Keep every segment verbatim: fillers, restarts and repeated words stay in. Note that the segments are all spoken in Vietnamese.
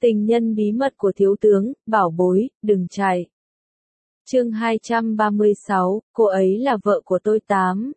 Tình nhân bí mật của thiếu tướng, bảo bối, đừng chạy. Chương hai trăm ba mươi sáu, cô ấy là vợ của tôi tám.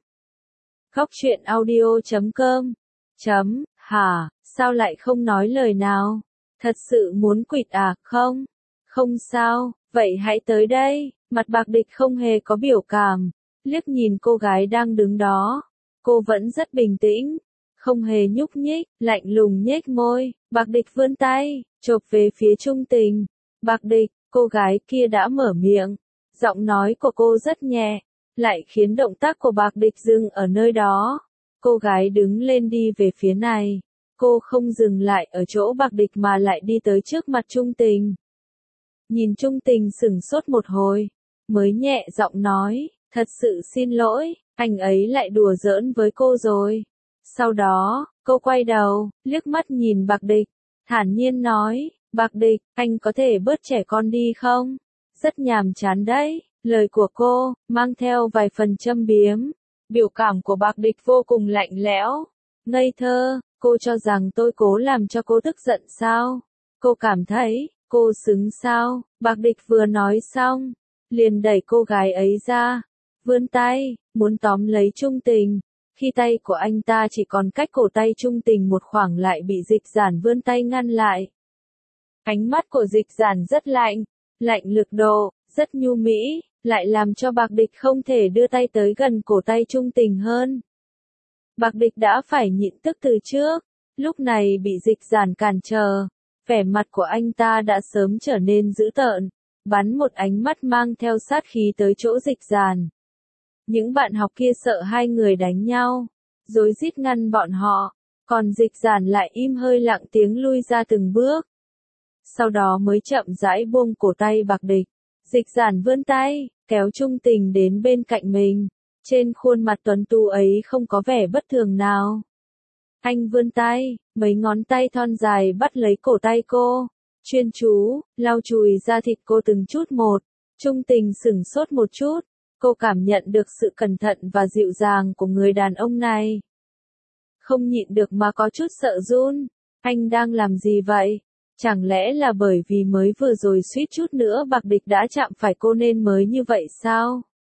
Góc truyện audio chấm com. Chấm, hả, sao lại không nói lời nào? Thật sự muốn quỵt à, không? Không sao, vậy hãy tới đây. Mặt Bạc Địch không hề có biểu cảm, liếc nhìn cô gái đang đứng đó. Cô vẫn rất bình tĩnh, không hề nhúc nhích, lạnh lùng nhếch môi. Bạc Địch vươn tay, chộp về phía Trung Tình. Bạc Địch, cô gái kia đã mở miệng. Giọng nói của cô rất nhẹ, lại khiến động tác của Bạc Địch dừng ở nơi đó. Cô gái đứng lên đi về phía này. Cô không dừng lại ở chỗ Bạc Địch mà lại đi tới trước mặt Trung Tình. Nhìn Trung Tình sửng sốt một hồi, mới nhẹ giọng nói, thật sự xin lỗi, anh ấy lại đùa giỡn với cô rồi. Sau đó, cô quay đầu, liếc mắt nhìn Bạc Địch, thản nhiên nói, Bạc Địch, anh có thể bớt trẻ con đi không? Rất nhàm chán đấy. Lời của cô, mang theo vài phần châm biếm. Biểu cảm của Bạc Địch vô cùng lạnh lẽo, ngây thơ. Cô cho rằng tôi cố làm cho cô tức giận sao? Cô cảm thấy, cô xứng sao? Bạc Địch vừa nói xong, liền đẩy cô gái ấy ra, vươn tay, muốn tóm lấy Trung Tình. Khi tay của anh ta chỉ còn cách cổ tay Trung Tình một khoảng lại bị Dịch Giản vươn tay ngăn lại. Ánh mắt của Dịch Giản rất lạnh, lạnh lực độ, rất nhu mỹ, lại làm cho Bạc Địch không thể đưa tay tới gần cổ tay Trung Tình hơn. Bạc Địch đã phải nhịn tức từ trước, lúc này bị Dịch Giản cản trở, vẻ mặt của anh ta đã sớm trở nên dữ tợn, bắn một ánh mắt mang theo sát khí tới chỗ Dịch Giản. Những bạn học kia sợ hai người đánh nhau, rối rít ngăn bọn họ, còn Dịch Giản lại im hơi lặng tiếng lui ra từng bước. Sau đó mới chậm rãi buông cổ tay Bạc Địch. Dịch Giản vươn tay, kéo Trung Tình đến bên cạnh mình. Trên khuôn mặt tuấn tú ấy không có vẻ bất thường nào. Anh vươn tay, mấy ngón tay thon dài bắt lấy cổ tay cô, chuyên chú, lau chùi da thịt cô từng chút một. Trung Tình sửng sốt một chút, cô cảm nhận được sự cẩn thận và dịu dàng của người đàn ông này. Không nhịn được mà có chút sợ run. Anh đang làm gì vậy? Chẳng lẽ là bởi vì mới vừa rồi suýt chút nữa Bạc Địch đã chạm phải cô nên mới như vậy sao?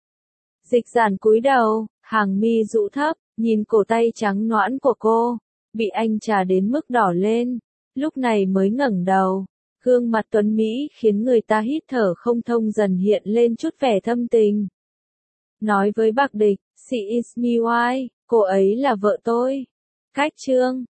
Dịch Giản cúi đầu, hàng mi rũ thấp, nhìn cổ tay trắng nõn của cô, bị anh chà đến mức đỏ lên, lúc này mới ngẩng đầu. Gương mặt tuấn Mỹ khiến người ta hít thở không thông dần hiện lên chút vẻ thâm tình. Nói với Bạc Địch, she is my wife, cô ấy là vợ tôi. Cách chương